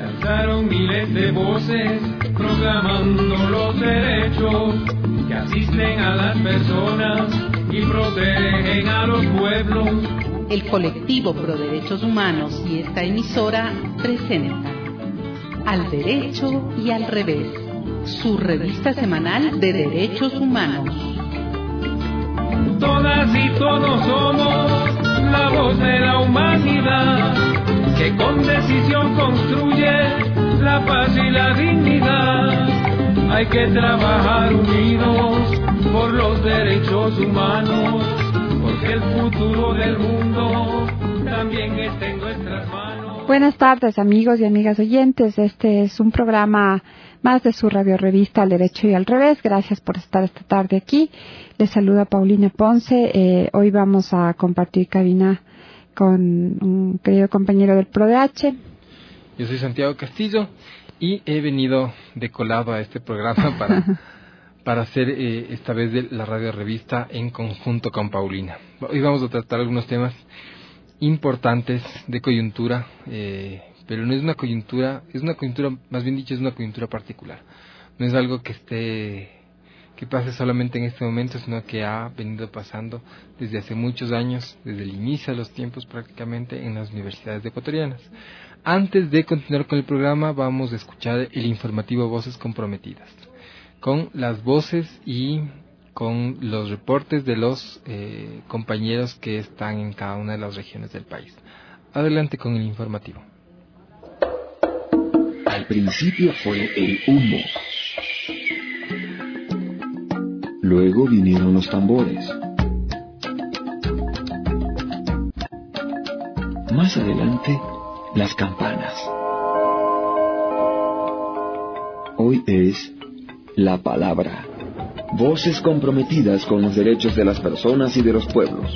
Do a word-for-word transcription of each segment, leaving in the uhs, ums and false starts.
Alzaron miles de voces proclamando los derechos que asisten a las personas y protegen a los pueblos. El colectivo Pro Derechos Humanos y esta emisora presentan Al Derecho y al Revés, su revista semanal de derechos humanos. Todas y todos somos la voz de la humanidad, que con decisión construye la paz y la dignidad. Hay que trabajar unidos por los derechos humanos, porque el futuro del mundo también está en nuestras manos. Buenas tardes, amigos y amigas oyentes. Este es un programa más de su radio revista Al Derecho y al Revés. Gracias por estar esta tarde aquí. Les saluda Paulina Ponce. Eh, hoy vamos a compartir cabina con un querido compañero del ProDH. Yo soy Santiago Castillo y he venido de colado a este programa para, para hacer eh, esta vez de la radio revista en conjunto con Paulina. Hoy vamos a tratar algunos temas importantes de coyuntura, eh, pero no es una coyuntura, es una coyuntura, más bien dicho, es una coyuntura particular. No es algo que esté, que pase solamente en este momento, sino que ha venido pasando desde hace muchos años, desde el inicio de los tiempos prácticamente, en las universidades ecuatorianas. Antes de continuar con el programa, vamos a escuchar el informativo Voces Comprometidas, con las voces y con los reportes de los eh, compañeros que están en cada una de las regiones del país. Adelante con el informativo. Al principio fue el humo. Luego vinieron los tambores. Más adelante, las campanas. Hoy es la palabra. Voces comprometidas con los derechos de las personas y de los pueblos.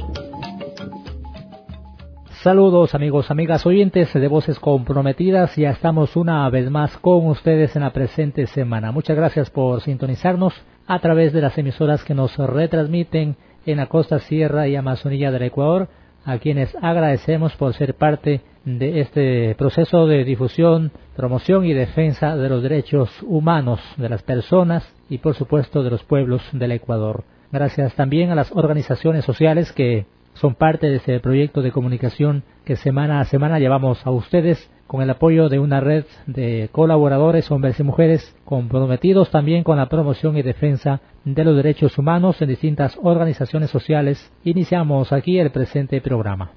Saludos amigos, amigas oyentes de Voces Comprometidas. Ya estamos una vez más con ustedes en la presente semana. Muchas gracias por sintonizarnos a través de las emisoras que nos retransmiten en la costa, sierra y amazonía del Ecuador, a quienes agradecemos por ser parte de este proceso de difusión, promoción y defensa de los derechos humanos de las personas y por supuesto de los pueblos del Ecuador. Gracias también a las organizaciones sociales que son parte de este proyecto de comunicación que semana a semana llevamos a ustedes con el apoyo de una red de colaboradores, hombres y mujeres, comprometidos también con la promoción y defensa de los derechos humanos en distintas organizaciones sociales. Iniciamos aquí el presente programa.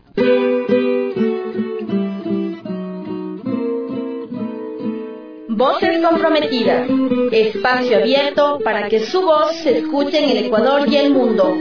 Voces Comprometidas, espacio abierto para que su voz se escuche en el Ecuador y el mundo.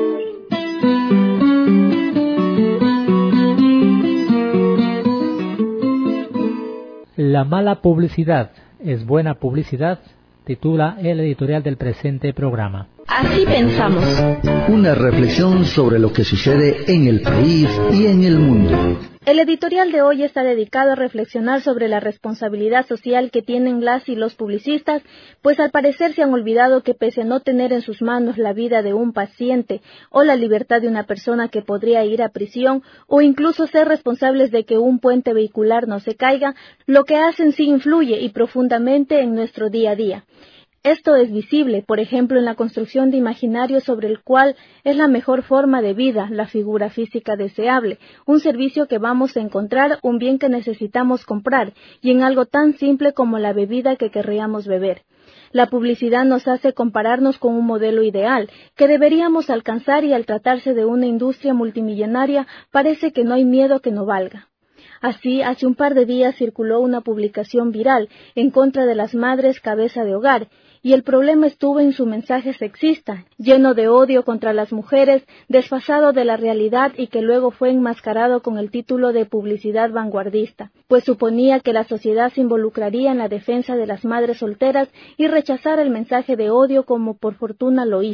La mala publicidad es buena publicidad, titula el editorial del presente programa. Así pensamos. Una reflexión sobre lo que sucede en el país y en el mundo. El editorial de hoy está dedicado a reflexionar sobre la responsabilidad social que tienen las y los publicistas, pues al parecer se han olvidado que pese a no tener en sus manos la vida de un paciente o la libertad de una persona que podría ir a prisión o incluso ser responsables de que un puente vehicular no se caiga, lo que hacen sí influye y profundamente en nuestro día a día. Esto es visible, por ejemplo, en la construcción de imaginarios sobre el cual es la mejor forma de vida, la figura física deseable, un servicio que vamos a encontrar, un bien que necesitamos comprar, y en algo tan simple como la bebida que querríamos beber. La publicidad nos hace compararnos con un modelo ideal, que deberíamos alcanzar y al tratarse de una industria multimillonaria, parece que no hay miedo que no valga. Así, hace un par de días circuló una publicación viral en contra de las madres cabeza de hogar, y el problema estuvo en su mensaje sexista, lleno de odio contra las mujeres, desfasado de la realidad y que luego fue enmascarado con el título de publicidad vanguardista, pues suponía que la sociedad se involucraría en la defensa de las madres solteras y rechazara el mensaje de odio como por fortuna lo hizo.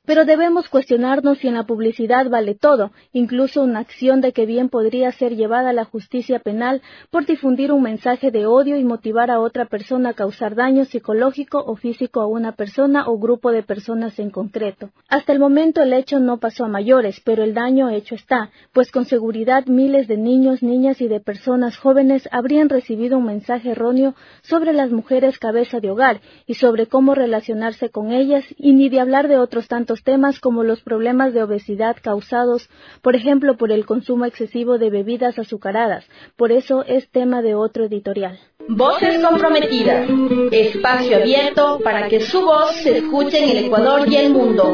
pero debemos cuestionarnos si en la publicidad vale todo, incluso una acción de que bien podría ser llevada a la justicia penal por difundir un mensaje de odio y motivar a otra persona a causar daño psicológico o físico a una persona o grupo de personas en concreto. Hasta el momento el hecho no pasó a mayores, pero el daño hecho está, pues con seguridad miles de niños, niñas y de personas jóvenes habrían recibido un mensaje erróneo sobre las mujeres cabeza de hogar y sobre cómo relacionarse con ellas, y ni de hablar de otros tantos temas como los problemas de obesidad causados, por ejemplo, por el consumo excesivo de bebidas azucaradas. Por eso es tema de otro editorial. Voces comprometidas. Espacio abierto para que su voz se escuche en el Ecuador y el mundo.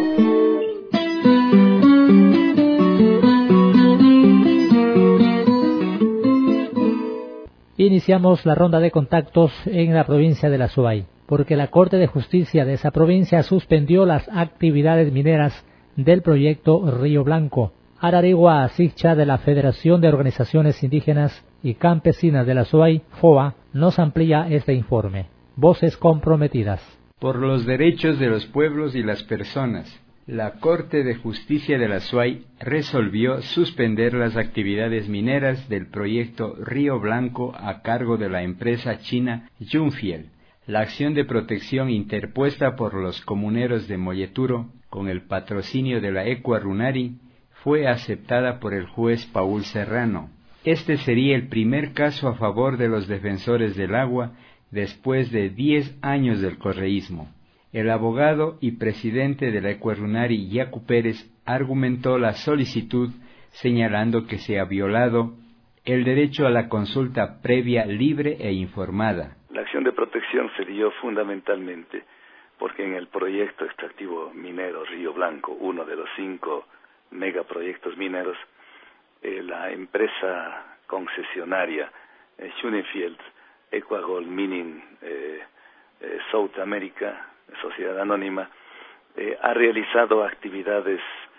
Iniciamos la ronda de contactos en la provincia de La Suay, porque la Corte de Justicia de esa provincia suspendió las actividades mineras del proyecto Río Blanco. Ararigua Sigcha, de la Federación de Organizaciones Indígenas y Campesinas de La Suay, FOA, nos amplía este informe. Voces comprometidas. Por los derechos de los pueblos y las personas, la Corte de Justicia de La Suay resolvió suspender las actividades mineras del proyecto Río Blanco a cargo de la empresa china Yunfiel. La acción de protección interpuesta por los comuneros de Molleturo, con el patrocinio de la Ecua Runari, fue aceptada por el juez Paul Serrano. Este sería el primer caso a favor de los defensores del agua después de diez años del correísmo. El abogado y presidente de la Ecua Runari, Yacu Pérez, argumentó la solicitud señalando que se ha violado el derecho a la consulta previa, libre e informada. La acción de protección se dio fundamentalmente porque en el proyecto extractivo minero Río Blanco, uno de los cinco megaproyectos mineros, eh, la empresa concesionaria eh, Schunenfield Equagold Mining eh, eh, South America, sociedad anónima, eh, ha realizado actividades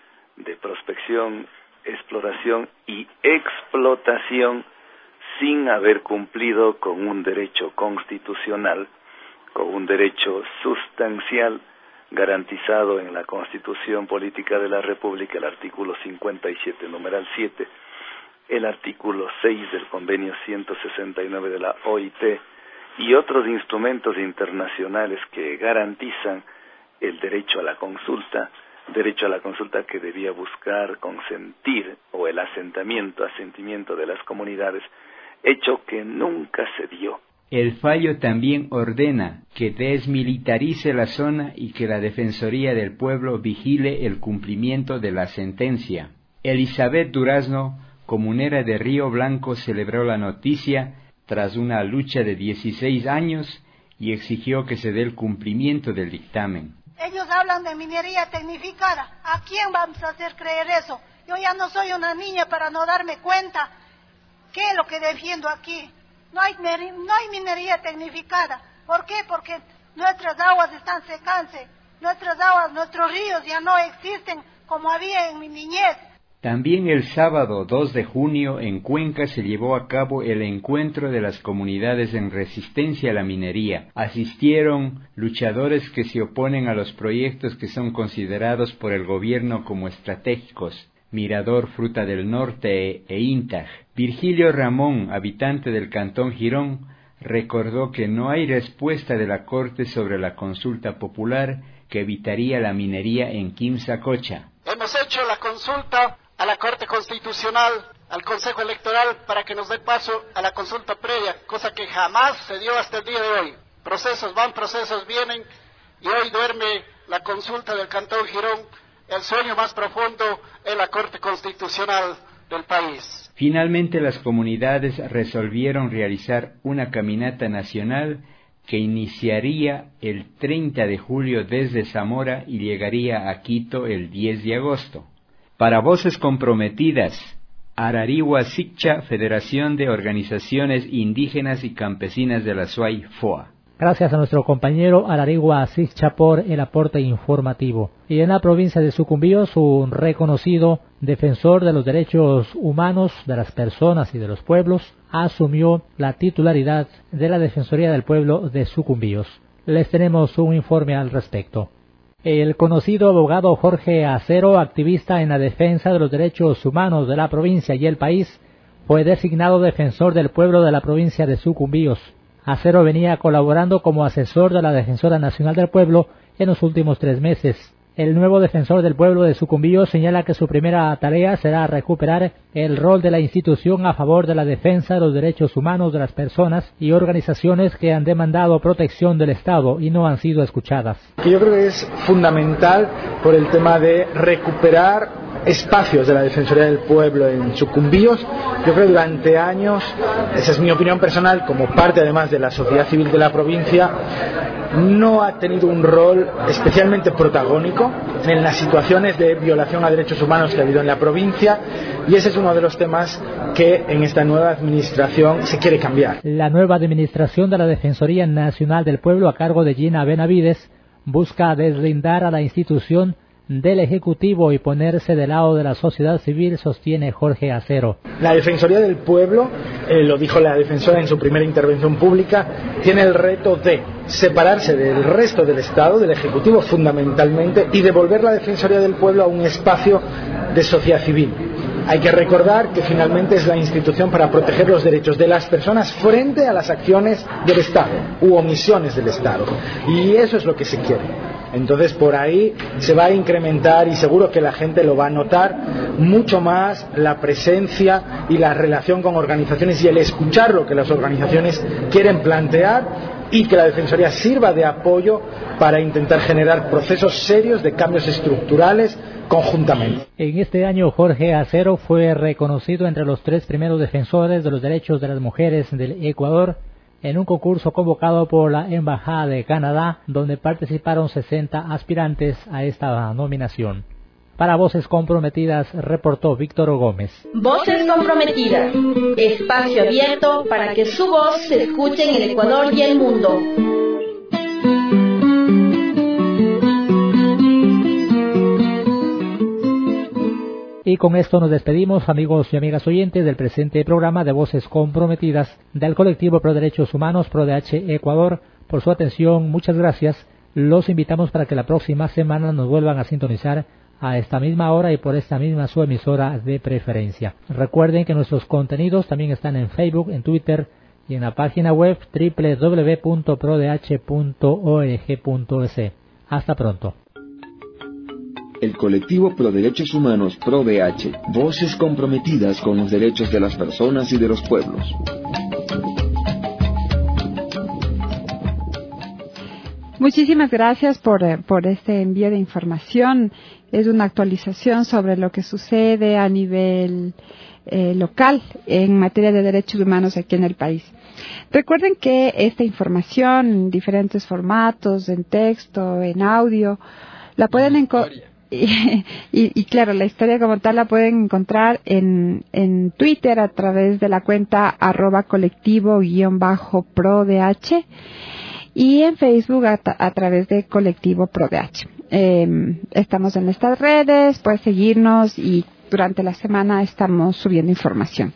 de prospección, exploración y explotación sin haber cumplido con un derecho constitucional, con un derecho sustancial garantizado en la Constitución Política de la República, el artículo cincuenta y siete, numeral siete, el artículo seis del convenio ciento sesenta y nueve de la O I T y otros instrumentos internacionales que garantizan el derecho a la consulta, derecho a la consulta que debía buscar consentir o el asentamiento, asentimiento de las comunidades, hecho que nunca se dio. El fallo también ordena que desmilitarice la zona y que la Defensoría del Pueblo vigile el cumplimiento de la sentencia. Elizabeth Durazno, comunera de Río Blanco, celebró la noticia tras una lucha de dieciséis años y exigió que se dé el cumplimiento del dictamen. Ellos hablan de minería tecnificada. ¿A quién vamos a hacer creer eso? Yo ya no soy una niña para no darme cuenta qué es lo que defiendo aquí. No hay, no hay minería tecnificada. ¿Por qué? Porque nuestras aguas están secándose. Nuestras aguas, nuestros ríos ya no existen como había en mi niñez. También el sábado dos de junio en Cuenca se llevó a cabo el encuentro de las comunidades en resistencia a la minería. Asistieron luchadores que se oponen a los proyectos que son considerados por el gobierno como estratégicos: Mirador, Fruta del Norte e Intag. Virgilio Ramón, habitante del Cantón Girón, recordó que no hay respuesta de la Corte sobre la consulta popular que evitaría la minería en Quimsacocha. Hemos hecho la consulta a la Corte Constitucional, al Consejo Electoral, para que nos dé paso a la consulta previa, cosa que jamás se dio hasta el día de hoy. Procesos van, procesos vienen, y hoy duerme la consulta del Cantón Girón. El sueño más profundo en la Corte Constitucional del país. Finalmente, las comunidades resolvieron realizar una caminata nacional que iniciaría el treinta de julio desde Zamora y llegaría a Quito el diez de agosto. Para Voces Comprometidas, Ararigua Sigcha, Federación de Organizaciones Indígenas y Campesinas de la Suay, FOA. Gracias a nuestro compañero Ararigua Sigcha por el aporte informativo. Y en la provincia de Sucumbíos, un reconocido defensor de los derechos humanos de las personas y de los pueblos asumió la titularidad de la Defensoría del Pueblo de Sucumbíos. Les tenemos un informe al respecto. El conocido abogado Jorge Acero, activista en la defensa de los derechos humanos de la provincia y el país, fue designado defensor del pueblo de la provincia de Sucumbíos. Acero venía colaborando como asesor de la Defensora Nacional del Pueblo en los últimos tres meses. El nuevo defensor del pueblo de Sucumbíos señala que su primera tarea será recuperar el rol de la institución a favor de la defensa de los derechos humanos de las personas y organizaciones que han demandado protección del Estado y no han sido escuchadas. Que yo creo que es fundamental por el tema de recuperar espacios de la Defensoría del Pueblo en Sucumbíos. Yo creo que durante años, esa es mi opinión personal, como parte además de la sociedad civil de la provincia, no ha tenido un rol especialmente protagónico en las situaciones de violación a derechos humanos que ha habido en la provincia, y ese es uno de los temas que en esta nueva administración se quiere cambiar. La nueva administración de la Defensoría Nacional del Pueblo, a cargo de Gina Benavides, busca deslindar a la institución del Ejecutivo y ponerse del lado de la sociedad civil, sostiene Jorge Acero. La Defensoría del Pueblo, eh, lo dijo la defensora en su primera intervención pública, tiene el reto de separarse del resto del Estado, del Ejecutivo fundamentalmente, y devolver la Defensoría del Pueblo a un espacio de sociedad civil. Hay que recordar que finalmente es la institución para proteger los derechos de las personas frente a las acciones del Estado u omisiones del Estado, y eso es lo que se quiere. Entonces por ahí se va a incrementar, y seguro que la gente lo va a notar mucho más, la presencia y la relación con organizaciones y el escuchar lo que las organizaciones quieren plantear, y que la Defensoría sirva de apoyo para intentar generar procesos serios de cambios estructurales conjuntamente. En este año Jorge Acero fue reconocido entre los tres primeros defensores de los derechos de las mujeres del Ecuador en un concurso convocado por la Embajada de Canadá, donde participaron sesenta aspirantes a esta nominación. Para Voces Comprometidas, reportó Víctor Gómez. Voces Comprometidas, espacio abierto para que su voz se escuche en el Ecuador y el mundo. Y con esto nos despedimos, amigos y amigas oyentes, del presente programa de Voces Comprometidas del colectivo Pro Derechos Humanos Pro D H Ecuador. Por su atención, muchas gracias. Los invitamos para que la próxima semana nos vuelvan a sintonizar a esta misma hora y por esta misma su emisora de preferencia. Recuerden que nuestros contenidos también están en Facebook, en Twitter y en la página web doble u doble u doble u punto pro d h punto org punto es. Hasta pronto. El colectivo Pro Derechos Humanos Pro D H, voces comprometidas con los derechos de las personas y de los pueblos. Muchísimas gracias por, por este envío de información. Es una actualización sobre lo que sucede a nivel eh, local en materia de derechos humanos aquí en el país. Recuerden que esta información en diferentes formatos, en texto, en audio, la pueden encontrar. Y, y, y claro, la historia como tal la pueden encontrar en, en Twitter a través de la cuenta arroba colectivo guión bajo pro D H y en Facebook a, a través de colectivo pro D H. Eh, estamos en estas redes, puedes seguirnos y durante la semana estamos subiendo información.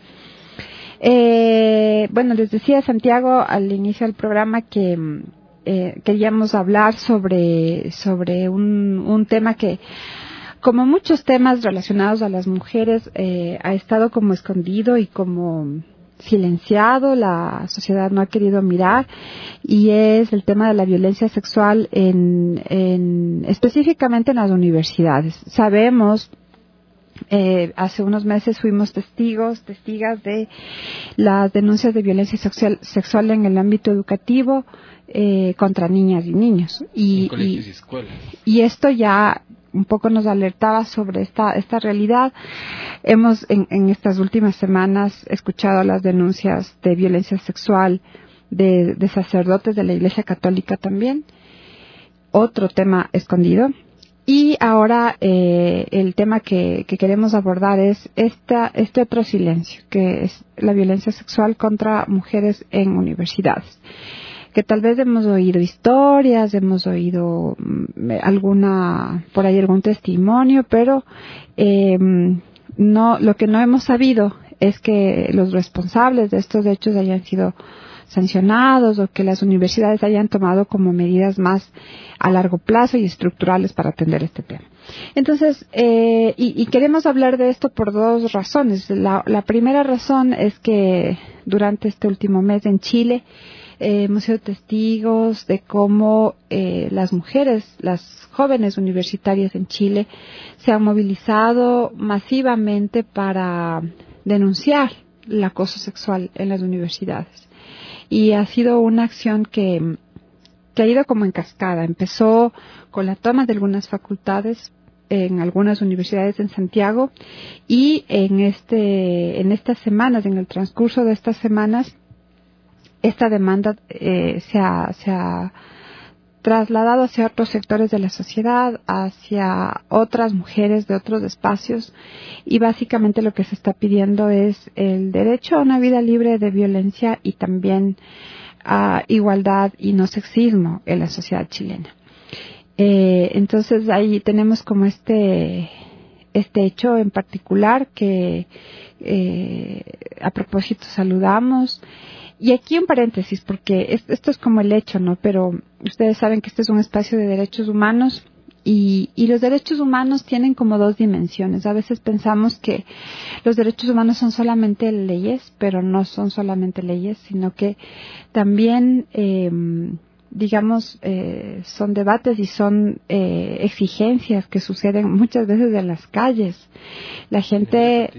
Eh, bueno, les decía Santiago al inicio del programa que Eh, queríamos hablar sobre sobre un, un tema que, como muchos temas relacionados a las mujeres, eh, ha estado como escondido y como silenciado, la sociedad no ha querido mirar, y es el tema de la violencia sexual en, en específicamente en las universidades. Sabemos, Eh, hace unos meses fuimos testigos, testigas de las denuncias de violencia sexual, sexual en el ámbito educativo eh, contra niñas y niños. Y, en colegios y, y escuelas. Y esto ya un poco nos alertaba sobre esta esta realidad. Hemos en, en estas últimas semanas escuchado las denuncias de violencia sexual de, de sacerdotes de la Iglesia Católica también. Otro tema escondido. Y ahora eh, el tema que, que queremos abordar es esta, este otro silencio, que es la violencia sexual contra mujeres en universidades. Que tal vez hemos oído historias, hemos oído mm, alguna, por ahí algún testimonio, pero eh, no, lo que no hemos sabido es que los responsables de estos hechos hayan sido sancionados o que las universidades hayan tomado como medidas más a largo plazo y estructurales para atender este tema. Entonces, eh, y, y queremos hablar de esto por dos razones. La, la primera razón es que durante este último mes en Chile eh, hemos sido testigos de cómo eh, las mujeres, las jóvenes universitarias en Chile se han movilizado masivamente para denunciar el acoso sexual en las universidades. Y ha sido una acción que, que ha ido como en cascada. Empezó con la toma de algunas facultades en algunas universidades en Santiago y en este en estas semanas, en el transcurso de estas semanas, esta demanda eh, se ha, se ha trasladado hacia otros sectores de la sociedad, hacia otras mujeres de otros espacios, y básicamente lo que se está pidiendo es el derecho a una vida libre de violencia y también a igualdad y no sexismo en la sociedad chilena. Eh, entonces ahí tenemos como este este hecho en particular que eh, a propósito saludamos. Y aquí un paréntesis, porque esto es como el hecho, ¿no? Pero ustedes saben que este es un espacio de derechos humanos y, y los derechos humanos tienen como dos dimensiones. A veces pensamos que los derechos humanos son solamente leyes, pero no son solamente leyes, sino que también, eh, digamos, eh, son debates y son eh, exigencias que suceden muchas veces en las calles. La gente...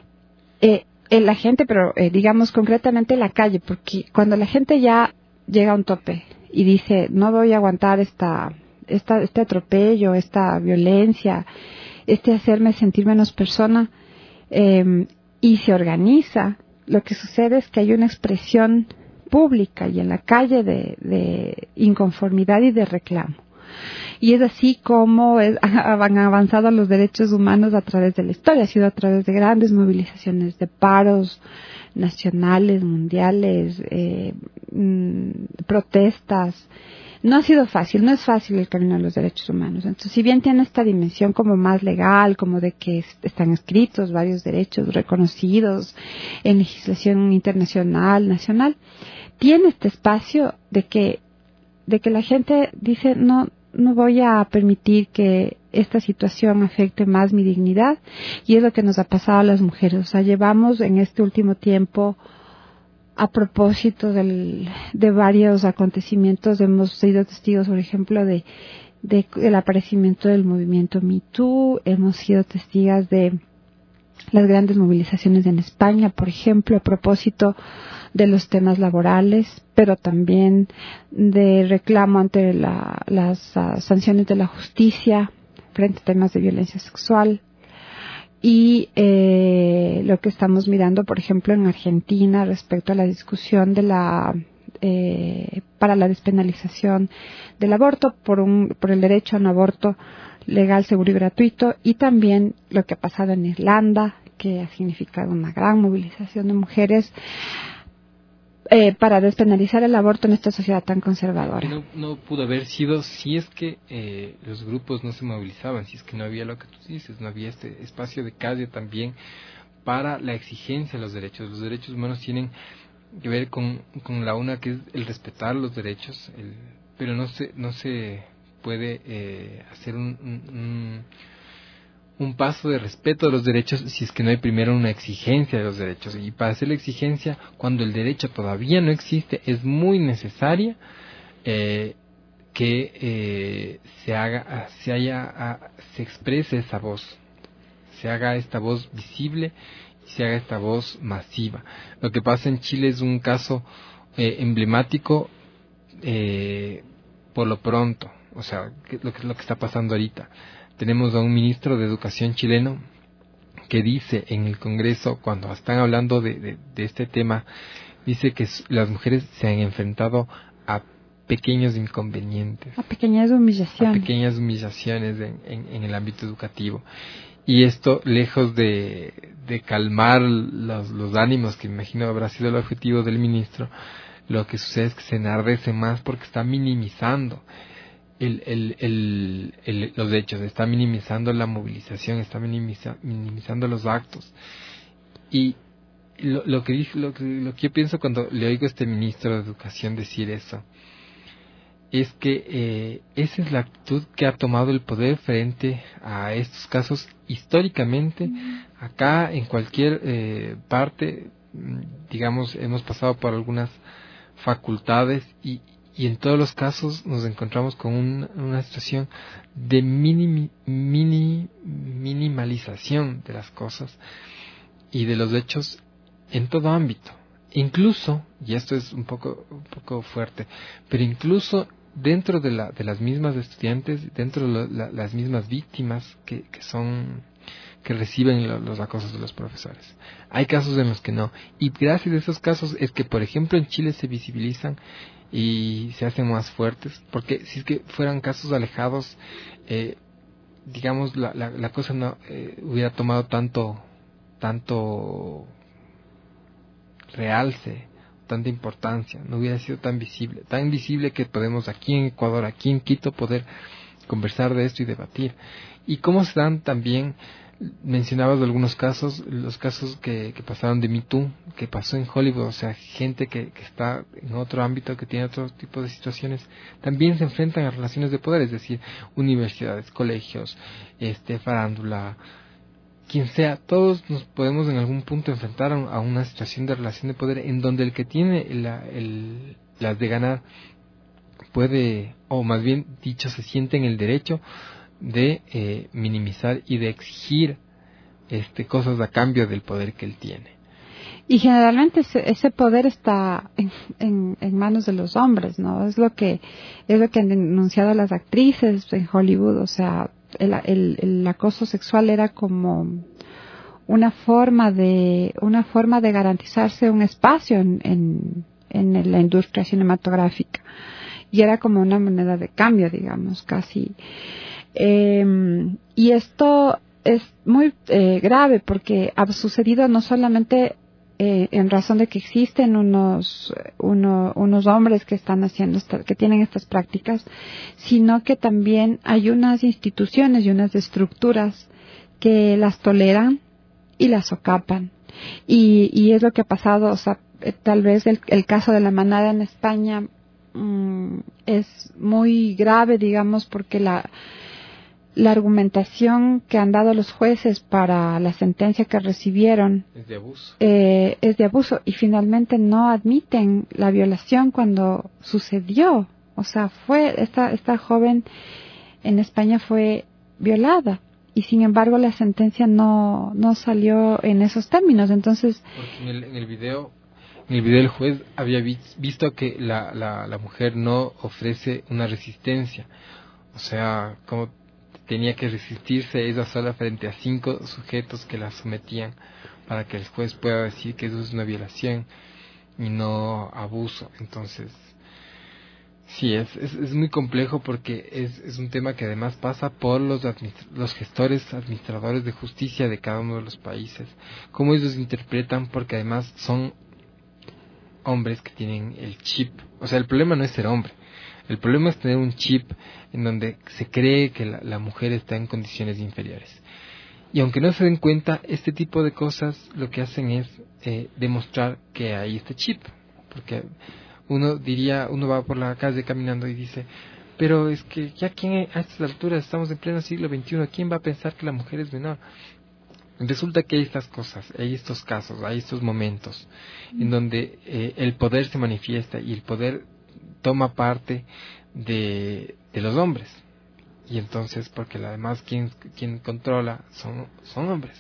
Eh, la gente, pero eh, digamos concretamente en la calle, porque cuando la gente ya llega a un tope y dice no voy a aguantar esta, esta este atropello, esta violencia, este hacerme sentir menos persona, eh, y se organiza, lo que sucede es que hay una expresión pública y en la calle de, de inconformidad y de reclamo. Y es así como es, han avanzado los derechos humanos a través de la historia. Ha sido a través de grandes movilizaciones, de paros nacionales, mundiales, eh, mmm, protestas. No ha sido fácil, no es fácil el camino a los derechos humanos. Entonces, si bien tiene esta dimensión como más legal, como de que están escritos varios derechos reconocidos en legislación internacional, nacional, tiene este espacio de que, de que la gente dice no, no voy a permitir que esta situación afecte más mi dignidad, y es lo que nos ha pasado a las mujeres. O sea, llevamos en este último tiempo, a propósito del, de varios acontecimientos, hemos sido testigos, por ejemplo, de, de el aparecimiento del movimiento Me Too, hemos sido testigos de las grandes movilizaciones en España, por ejemplo, a propósito de los temas laborales, pero también de reclamo ante la, las uh, sanciones de la justicia frente a temas de violencia sexual. Y eh, lo que estamos mirando, por ejemplo, en Argentina respecto a la discusión de la eh, para la despenalización del aborto, por un por el derecho a un aborto legal, seguro y gratuito, y también lo que ha pasado en Irlanda, que ha significado una gran movilización de mujeres Eh, para despenalizar el aborto en esta sociedad tan conservadora. No, no pudo haber sido si es que eh, los grupos no se movilizaban, si es que no había lo que tú dices, no había este espacio de calle también para la exigencia de los derechos. Los derechos humanos tienen que ver con, con la una, que es el respetar los derechos, el, pero no se no se puede eh, hacer un, un, un un paso de respeto a los derechos si es que no hay primero una exigencia de los derechos. Y para hacer la exigencia, cuando el derecho todavía no existe, es muy necesaria eh, que eh, se haga, se haya, se exprese esa voz, se haga esta voz visible y se haga esta voz masiva. Lo que pasa en Chile es un caso eh, emblemático eh, por lo pronto, o sea, lo que es lo que está pasando ahorita. Tenemos a un ministro de Educación chileno que dice en el Congreso, cuando están hablando de, de, de este tema, dice que las mujeres se han enfrentado a pequeños inconvenientes. A pequeñas humillaciones. A pequeñas humillaciones en, en, en el ámbito educativo. Y esto, lejos de, de calmar los, los ánimos, que me imagino habrá sido el objetivo del ministro, lo que sucede es que se enardece más porque está minimizando El, el, el, el, los hechos, está minimizando la movilización, está minimiza, minimizando los actos. Y lo, lo, que, lo, que, lo que yo pienso cuando le oigo a este ministro de Educación decir eso, es que eh, esa es la actitud que ha tomado el poder frente a estos casos históricamente. Acá, en cualquier eh, parte, digamos, hemos pasado por algunas facultades y, y en todos los casos nos encontramos con un, una situación de mini, mini, minimalización de las cosas y de los hechos en todo ámbito. Incluso, y esto es un poco, un poco fuerte, pero incluso dentro de, la, de las mismas estudiantes, dentro de la, las mismas víctimas que, que son, que reciben lo, los acosos de los profesores. Hay casos en los que no. Y gracias a esos casos es que, por ejemplo, en Chile se visibilizan y se hacen más fuertes, porque si es que fueran casos alejados, eh, digamos, la, la, la cosa no eh, hubiera tomado tanto, tanto realce, tanta importancia, no hubiera sido tan visible, tan visible que podemos aquí en Ecuador, aquí en Quito, poder conversar de esto y debatir. Y cómo se dan también, mencionabas de algunos casos, los casos que, que pasaron de Me Too, que pasó en Hollywood, o sea, gente que, que está en otro ámbito, que tiene otro tipo de situaciones, también se enfrentan a relaciones de poder, es decir, universidades, colegios, este, farándula, quien sea, todos nos podemos en algún punto enfrentar a una situación de relación de poder en donde el que tiene la, el, las de ganar puede, o más bien dicho, se siente en el derecho de eh, minimizar y de exigir este cosas a cambio del poder que él tiene. Y generalmente ese, ese poder está en, en, en manos de los hombres, ¿no? Es lo que es lo que han denunciado las actrices en Hollywood, o sea, el, el, el acoso sexual era como una forma de una forma de garantizarse un espacio en, en, en la industria cinematográfica y era como una moneda de cambio, digamos, casi. Eh, y esto es muy eh, grave porque ha sucedido no solamente eh, en razón de que existen unos uno, unos hombres que están haciendo esta, que tienen estas prácticas, sino que también hay unas instituciones y unas estructuras que las toleran y las socapan. Y, y es lo que ha pasado, o sea, tal vez el, el caso de la manada en España mmm, es muy grave, digamos, porque la La argumentación que han dado los jueces para la sentencia que recibieron es de abuso. Eh, es de abuso y finalmente no admiten la violación cuando sucedió. O sea, fue esta esta joven en España fue violada y sin embargo la sentencia no no salió en esos términos. Entonces, porque en el, en el video en el video el juez había visto que la, la la mujer no ofrece una resistencia. O sea, como tenía que resistirse ella sola frente a cinco sujetos que la sometían para que el juez pueda decir que eso es una violación y no abuso. Entonces, sí, es, es, es muy complejo porque es, es un tema que además pasa por los, los gestores, administradores de justicia de cada uno de los países, cómo ellos interpretan, porque además son hombres que tienen el chip. O sea, el problema no es ser hombre. El problema es tener un chip en donde se cree que la, la mujer está en condiciones inferiores. Y aunque no se den cuenta, este tipo de cosas lo que hacen es eh, demostrar que hay este chip. Porque uno diría, uno va por la calle caminando y dice, pero es que ya quién, a estas alturas estamos en pleno siglo veintiuno, ¿quién va a pensar que la mujer es menor? Resulta que hay estas cosas, hay estos casos, hay estos momentos en donde eh, el poder se manifiesta y el poder toma parte de, de los hombres, y entonces porque además quien, quien controla son, son hombres,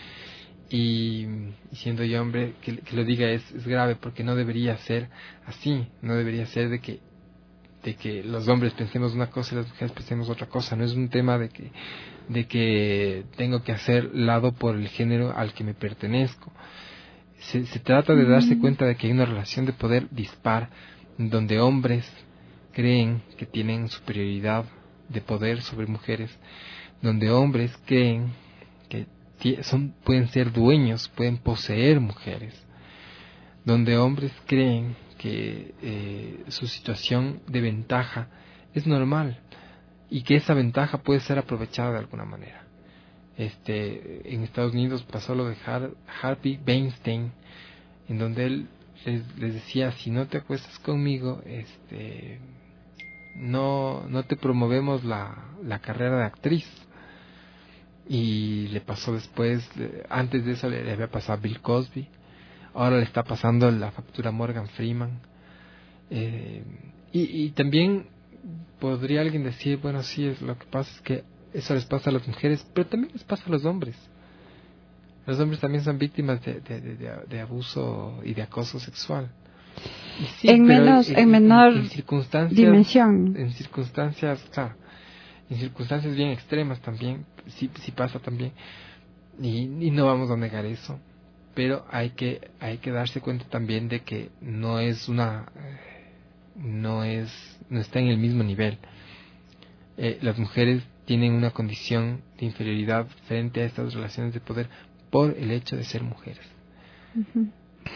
y, y siendo yo hombre que, que lo diga es, es grave, porque no debería ser así, no debería ser de que de que los hombres pensemos una cosa y las mujeres pensemos otra cosa. No es un tema de que de que tengo que hacer lado por el género al que me pertenezco. Se, se trata de darse cuenta de que hay una relación de poder dispar, donde hombres creen que tienen superioridad de poder sobre mujeres, donde hombres creen que son, pueden ser dueños, pueden poseer mujeres, donde hombres creen que eh, su situación de ventaja es normal y que esa ventaja puede ser aprovechada de alguna manera. Este, en Estados Unidos pasó lo de Har- Harvey Weinstein, en donde él les, les decía, si no te acuestas conmigo, este, no, no te promovemos la, la carrera de actriz. Y le pasó después, antes de eso le, le había pasado a Bill Cosby, ahora le está pasando la factura a Morgan Freeman. Eh, y, y también podría alguien decir, bueno, sí, es lo que pasa es que eso les pasa a las mujeres, pero también les pasa a los hombres. Los hombres también son víctimas de, de, de, de abuso y de acoso sexual. Y sí, en menos, en, en menor en, en circunstancias, dimensión. En circunstancias, claro, en circunstancias bien extremas también, sí, sí pasa también, y, y no vamos a negar eso, pero hay que, hay que darse cuenta también de que no es una, no es, no está en el mismo nivel. Eh, las mujeres tienen una condición de inferioridad frente a estas relaciones de poder por el hecho de ser mujeres. Uh-huh.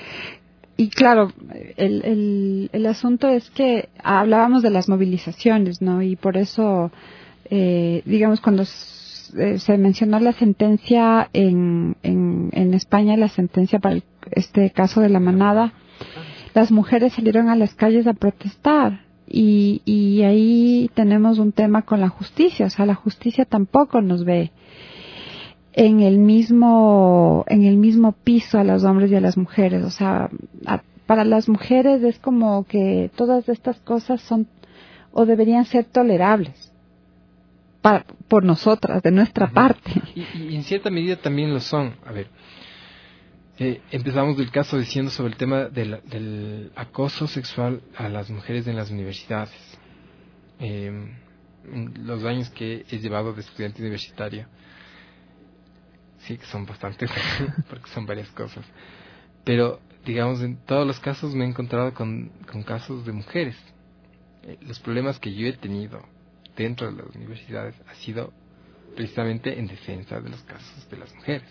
Y claro, el, el, el asunto es que hablábamos de las movilizaciones, ¿no? Y por eso, eh, digamos, cuando se, se mencionó la sentencia en, en, en España, la sentencia para el, este caso de la manada, las mujeres salieron a las calles a protestar. Y, y ahí tenemos un tema con la justicia, o sea, la justicia tampoco nos ve en el mismo en el mismo piso a los hombres y a las mujeres, o sea, a, para las mujeres es como que todas estas cosas son o deberían ser tolerables para, por nosotras, de nuestra uh-huh. parte. Y, y en cierta medida también lo son. A ver, Eh, empezamos del caso diciendo sobre el tema del, del acoso sexual a las mujeres en las universidades. Eh, los años que he llevado de estudiante universitario, sí que son bastantes, porque son varias cosas. Pero, digamos, en todos los casos me he encontrado con, con casos de mujeres. Eh, los problemas que yo he tenido dentro de las universidades ha sido precisamente en defensa de los casos de las mujeres.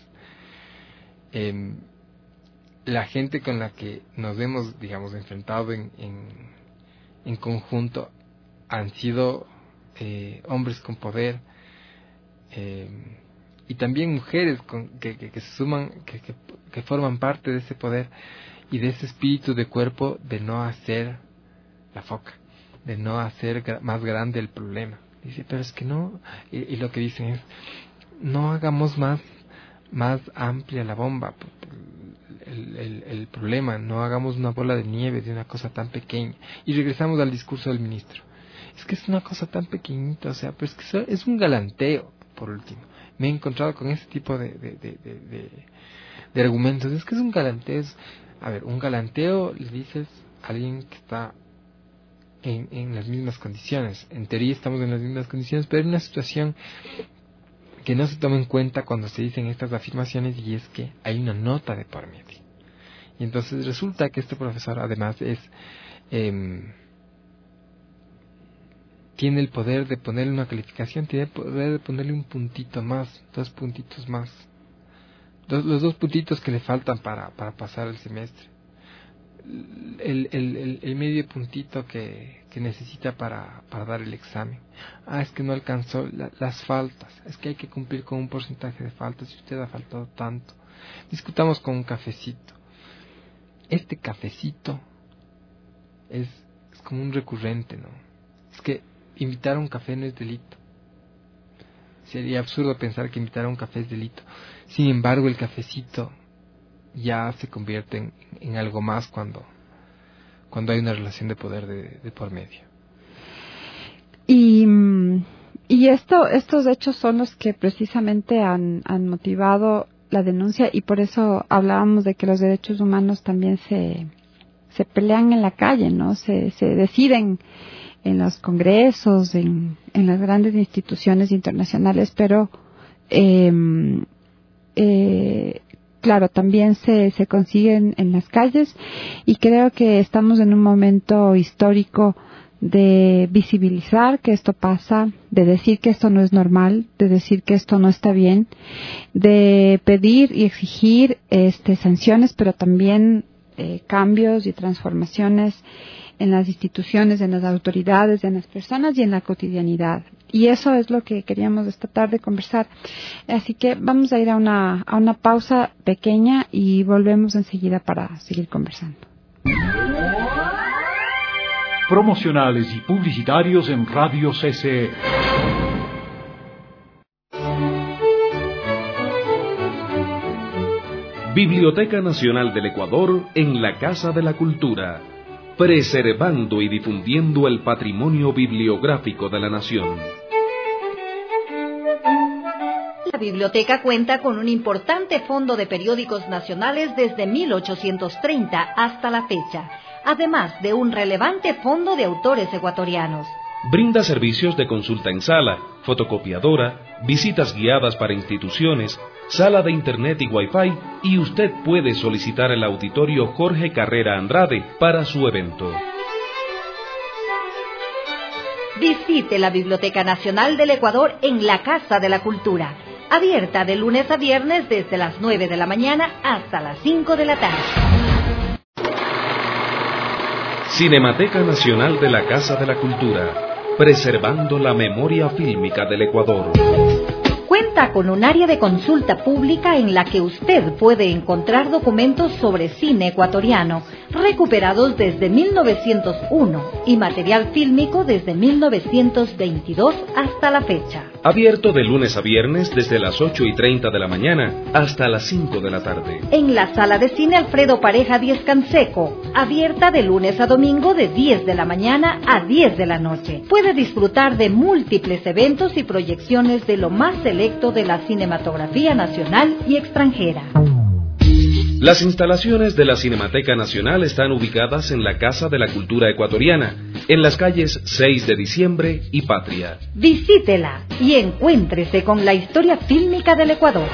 Eh, La gente con la que nos hemos, digamos, enfrentado en, en, en conjunto han sido eh, hombres con poder eh, y también mujeres con, que, que, que se suman, que, que, que forman parte de ese poder y de ese espíritu de cuerpo de no hacer la foca, de no hacer gra- más grande el problema. Dice, pero es que no, y, y lo que dicen es, no hagamos más, más amplia la bomba. El, el, el problema, no hagamos una bola de nieve de una cosa tan pequeña. Y regresamos al discurso del ministro. Es que es una cosa tan pequeñita, o sea, pero es que eso es un galanteo, por último. Me he encontrado con ese tipo de, de, de, de, de, de argumentos. Es que es un galanteo. Es, a ver, un galanteo le dices a alguien que está en, en las mismas condiciones. En teoría estamos en las mismas condiciones, pero en una situación que no se toma en cuenta cuando se dicen estas afirmaciones, y es que hay una nota de por medio. Y entonces resulta que este profesor además es eh, tiene el poder de ponerle una calificación, tiene el poder de ponerle un puntito más, dos puntitos más, dos, los dos puntitos que le faltan para, para pasar el semestre, el, el, el, el medio puntito que, que necesita para, para dar el examen. Ah, es que no alcanzó la, las faltas, es que hay que cumplir con un porcentaje de faltas y usted ha faltado tanto. Discutamos con un cafecito. Este cafecito es, es como un recurrente, ¿no? Es que invitar a un café no es delito. Sería absurdo pensar que invitar a un café es delito. Sin embargo, el cafecito ya se convierte en, en algo más cuando, cuando hay una relación de poder de, de por medio. Y, y esto, estos hechos son los que precisamente han, han motivado la denuncia, y por eso hablábamos de que los derechos humanos también se, se pelean en la calle, ¿no? Se, se deciden en los congresos, en, en las grandes instituciones internacionales, pero eh, eh, claro, también se, se consiguen en las calles, y creo que estamos en un momento histórico de visibilizar que esto pasa, de decir que esto no es normal, de decir que esto no está bien, de pedir y exigir este, sanciones, pero también eh, cambios y transformaciones en las instituciones, en las autoridades, en las personas y en la cotidianidad. y eso es lo que queríamos esta tarde conversar. Así que vamos a ir a una, a una pausa pequeña y volvemos enseguida para seguir conversando. Promocionales y publicitarios en Radio C C E. Biblioteca Nacional del Ecuador en la Casa de la Cultura, preservando y difundiendo el patrimonio bibliográfico de la nación. La biblioteca cuenta con un importante fondo de periódicos nacionales desde mil ochocientos treinta hasta la fecha, además de un relevante fondo de autores ecuatorianos. Brinda servicios de consulta en sala, fotocopiadora, visitas guiadas para instituciones, sala de internet y wifi, y usted puede solicitar el auditorio Jorge Carrera Andrade para su evento. Visite la Biblioteca Nacional del Ecuador en la Casa de la Cultura, abierta de lunes a viernes desde las nueve de la mañana hasta las cinco de la tarde. Cinemateca Nacional de la Casa de la Cultura, preservando la memoria fílmica del Ecuador. Cuenta con un área de consulta pública en la que usted puede encontrar documentos sobre cine ecuatoriano, recuperados desde mil novecientos uno, y material fílmico desde mil novecientos veintidós hasta la fecha. Abierto de lunes a viernes desde las ocho y treinta de la mañana hasta las cinco de la tarde. En la Sala de Cine Alfredo Pareja Díez Canseco, abierta de lunes a domingo de diez de la mañana a diez de la noche. Puede disfrutar de múltiples eventos y proyecciones de lo más selecto de la cinematografía nacional y extranjera. Las instalaciones de la Cinemateca Nacional están ubicadas en la Casa de la Cultura Ecuatoriana, en las calles seis de diciembre y Patria. Visítela y encuéntrese con la historia fílmica del Ecuador.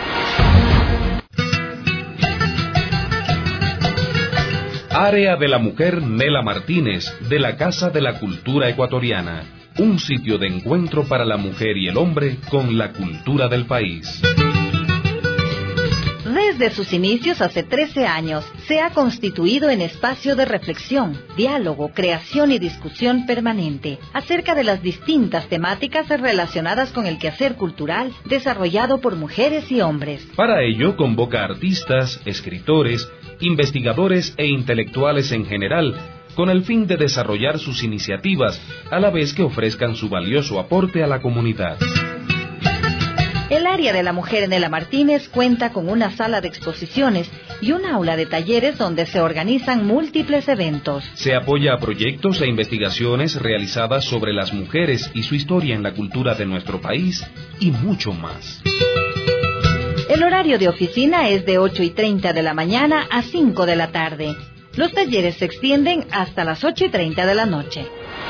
Área de la Mujer Nela Martínez, de la Casa de la Cultura Ecuatoriana. Un sitio de encuentro para la mujer y el hombre con la cultura del país. Desde sus inicios hace trece años, se ha constituido en espacio de reflexión, diálogo, creación y discusión permanente acerca de las distintas temáticas relacionadas con el quehacer cultural desarrollado por mujeres y hombres. Para ello, convoca artistas, escritores, investigadores e intelectuales en general, con el fin de desarrollar sus iniciativas, a la vez que ofrezcan su valioso aporte a la comunidad. El área de la mujer Nela Martínez cuenta con una sala de exposiciones y un aula de talleres donde se organizan múltiples eventos. Se apoya a proyectos e investigaciones realizadas sobre las mujeres y su historia en la cultura de nuestro país y mucho más. El horario de oficina es de ocho y treinta de la mañana a cinco de la tarde. Los talleres se extienden hasta las ocho y treinta de la noche.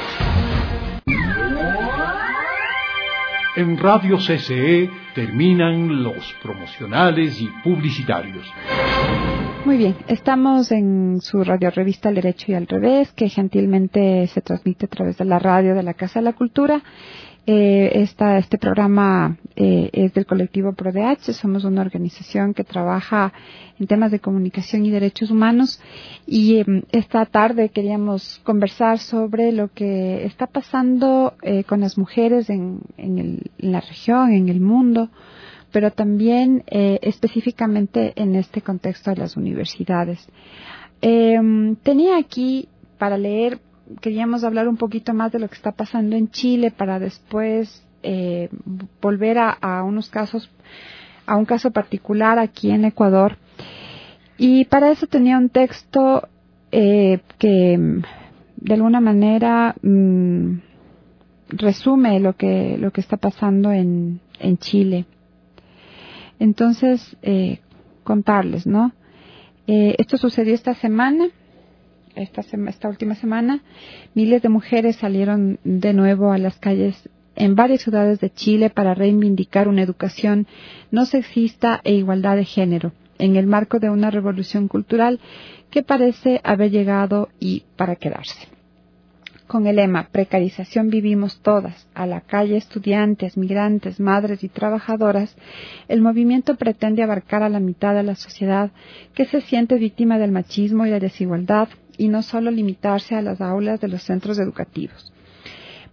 En Radio C C E terminan los promocionales y publicitarios. Muy bien, estamos en su radio revista Al Derecho y al Revés, que gentilmente se transmite a través de la radio de la Casa de la Cultura. Eh, esta, este programa eh, es del colectivo ProDH. Somos una organización que trabaja en temas de comunicación y derechos humanos, y eh, esta tarde queríamos conversar sobre lo que está pasando eh, con las mujeres en, en, el, en la región, en el mundo, pero también eh, específicamente en este contexto de las universidades. Eh, tenía aquí para leer. Queríamos hablar un poquito más de lo que está pasando en Chile para después eh, volver a, a unos casos, a un caso particular aquí en Ecuador. Y para eso tenía un texto eh, que de alguna manera mmm, resume lo que lo que está pasando en, en Chile. Entonces, eh, contarles, ¿no? Eh, esto sucedió esta semana. Esta, esta última semana, miles de mujeres salieron de nuevo a las calles en varias ciudades de Chile para reivindicar una educación no sexista e igualdad de género, en el marco de una revolución cultural que parece haber llegado y para quedarse. Con el lema "Precarización vivimos todas", a la calle estudiantes, migrantes, madres y trabajadoras, el movimiento pretende abarcar a la mitad de la sociedad que se siente víctima del machismo y la desigualdad, y no solo limitarse a las aulas de los centros educativos.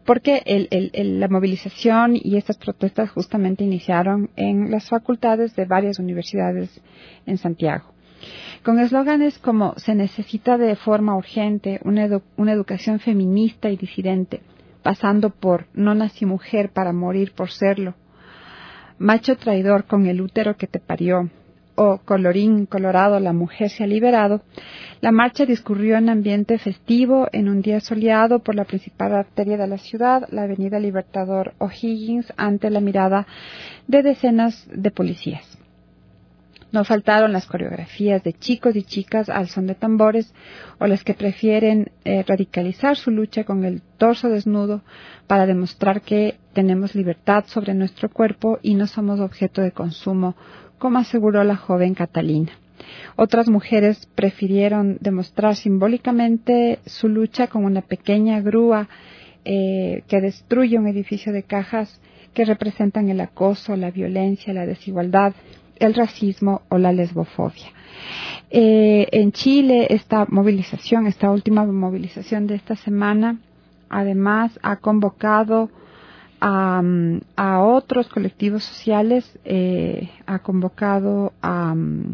porque el, el, el, la movilización y estas protestas justamente iniciaron en las facultades de varias universidades en Santiago, con eslóganes como se necesita de forma urgente una, edu una educación feminista y disidente, pasando por no nací mujer para morir por serlo, macho traidor con el útero que te parió, o colorín colorado, la mujer se ha liberado. La marcha discurrió en ambiente festivo en un día soleado por la principal arteria de la ciudad, la avenida Libertador O'Higgins, ante la mirada de decenas de policías. No faltaron las coreografías de chicos y chicas al son de tambores, o las que prefieren eh, radicalizar su lucha con el torso desnudo para demostrar que tenemos libertad sobre nuestro cuerpo y no somos objeto de consumo, como aseguró la joven Catalina. Otras mujeres prefirieron demostrar simbólicamente su lucha con una pequeña grúa eh, que destruye un edificio de cajas que representan el acoso, la violencia, la desigualdad, el racismo o la lesbofobia. Eh, en Chile, esta movilización, esta última movilización de esta semana, además ha convocado a, a otros colectivos sociales, eh, ha convocado a,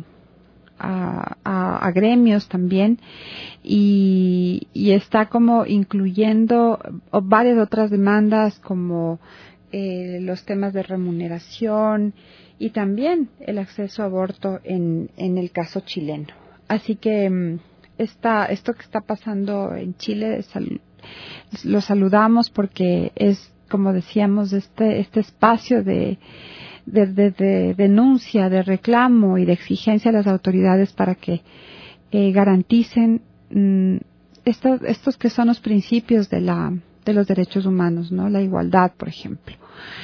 a, a, a gremios también, y, y está como incluyendo varias otras demandas como eh, los temas de remuneración y también el acceso a aborto en, en el caso chileno. Así que esta, esto que está pasando en Chile sal, lo saludamos porque es, como decíamos, este, este espacio de, de, de, de denuncia, de reclamo y de exigencia a las autoridades para que eh, garanticen mm, estos, estos que son los principios de, la, de los derechos humanos, ¿no? La igualdad, por ejemplo.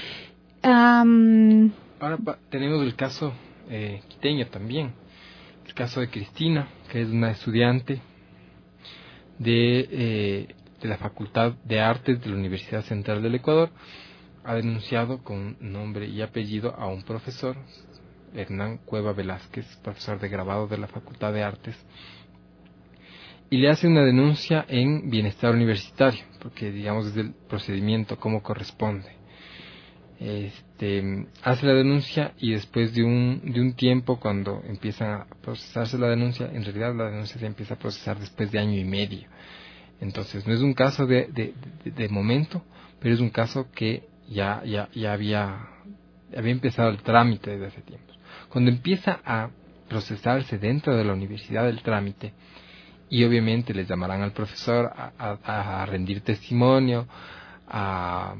Um, Ahora tenemos el caso eh, quiteño también, el caso de Cristina, que es una estudiante de, eh, de la Facultad de Artes de la Universidad Central del Ecuador. Ha denunciado con nombre y apellido a un profesor, Hernán Cueva Velázquez, profesor de grabado de la Facultad de Artes, y le hace una denuncia en bienestar universitario, porque digamos es el procedimiento como corresponde. Este, hace la denuncia y después de un, de un tiempo, cuando empieza a procesarse la denuncia, en realidad la denuncia se empieza a procesar después de año y medio. Entonces no es un caso de, de, de, de momento, pero es un caso que ya, ya, ya había, había empezado el trámite desde hace tiempo. Cuando empieza a procesarse dentro de la universidad el trámite, y obviamente les llamarán al profesor a, a, a rendir testimonio, a...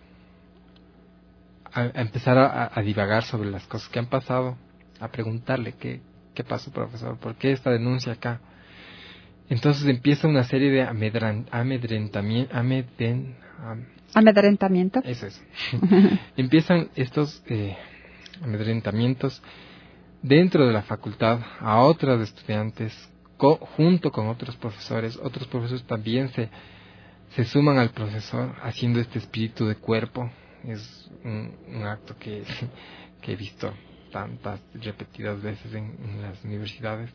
a empezar a, a divagar sobre las cosas que han pasado, a preguntarle qué, qué pasó, profesor, por qué esta denuncia acá. Entonces empieza una serie de amedrentamiento, amedren, am, amedrentamiento. Eso es. Empiezan estos eh, amedrentamientos dentro de la facultad a otros estudiantes, co, junto con otros profesores. Otros profesores también se, se suman al profesor haciendo este espíritu de cuerpo. Es un, un acto que, que he visto tantas repetidas veces en, en las universidades.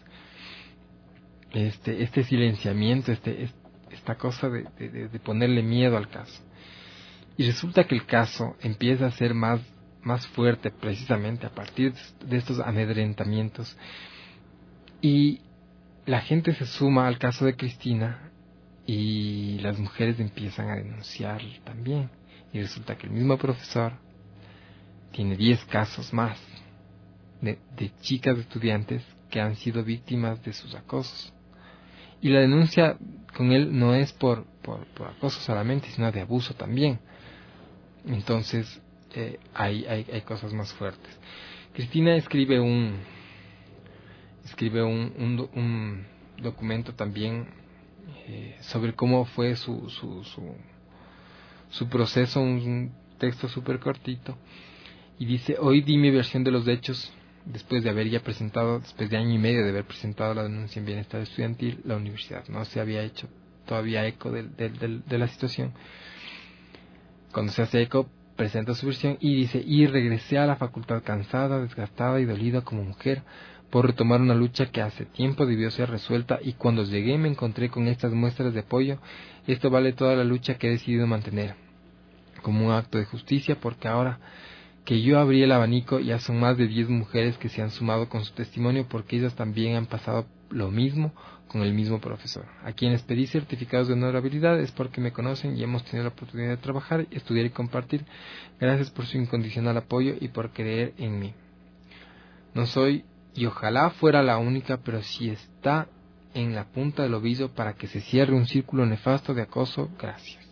Este, este silenciamiento, este, esta cosa de, de, de ponerle miedo al caso. Y resulta que el caso empieza a ser más, más fuerte precisamente a partir de estos amedrentamientos. Y la gente se suma al caso de Cristina y las mujeres empiezan a denunciar también. Y resulta que el mismo profesor tiene diez casos más de, de chicas estudiantes que han sido víctimas de sus acosos. Y la denuncia con él no es por, por, por acoso solamente, sino de abuso también. Entonces, eh, hay, hay, hay cosas más fuertes. Cristina escribe un escribe un, un, un documento también eh, sobre cómo fue su... su, su su proceso, un texto súper cortito, y dice: hoy di mi versión de los hechos después de haber ya presentado, después de año y medio de haber presentado la denuncia en bienestar estudiantil. La universidad no se había hecho todavía eco de, de, de, de la situación. Cuando se hace eco, presenta su versión y dice: y regresé a la facultad cansada, desgastada y dolida como mujer por retomar una lucha que hace tiempo debió ser resuelta, y cuando llegué me encontré con estas muestras de apoyo. Esto vale toda la lucha que he decidido mantener. como un acto de justicia, porque ahora que yo abrí el abanico ya son más de diez mujeres que se han sumado con su testimonio, porque ellas también han pasado lo mismo con el mismo profesor. A quienes pedí certificados de honorabilidad es porque me conocen y hemos tenido la oportunidad de trabajar, estudiar y compartir. Gracias por su incondicional apoyo y por creer en mí. No soy, y ojalá fuera la única, pero si está en la punta del ovillo para que se cierre un círculo nefasto de acoso, gracias.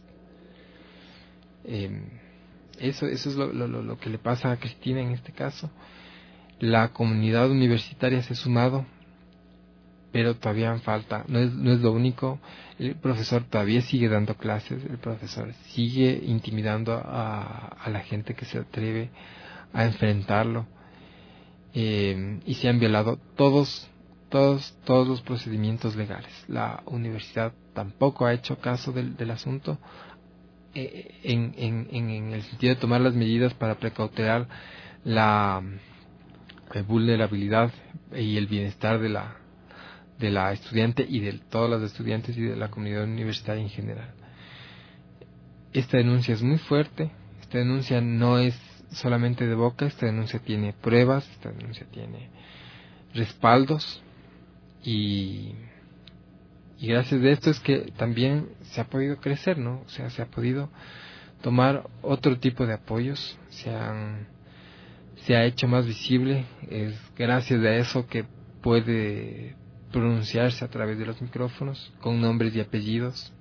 Eh, eso, eso es lo, lo, lo que le pasa a Cristina en este caso. La comunidad universitaria se ha sumado, pero todavía falta, no es, no es lo único. El profesor todavía sigue dando clases, el profesor sigue intimidando a, a la gente que se atreve a enfrentarlo, eh, y se han violado todos, todos, todos los procedimientos legales. La universidad tampoco ha hecho caso del, del asunto, eh, en, en, en, en el sentido de tomar las medidas para precautelar la eh, vulnerabilidad y el bienestar de la de la estudiante y de todos los estudiantes y de la comunidad universitaria en general. Esta denuncia es muy fuerte, esta denuncia no es solamente de boca, esta denuncia tiene pruebas, esta denuncia tiene respaldos, y, y gracias a esto es que también se ha podido crecer, ¿no? O sea, se ha podido tomar otro tipo de apoyos, se han, se ha hecho más visible, es gracias a eso que puede pronunciarse a través de los micrófonos con nombres y apellidos.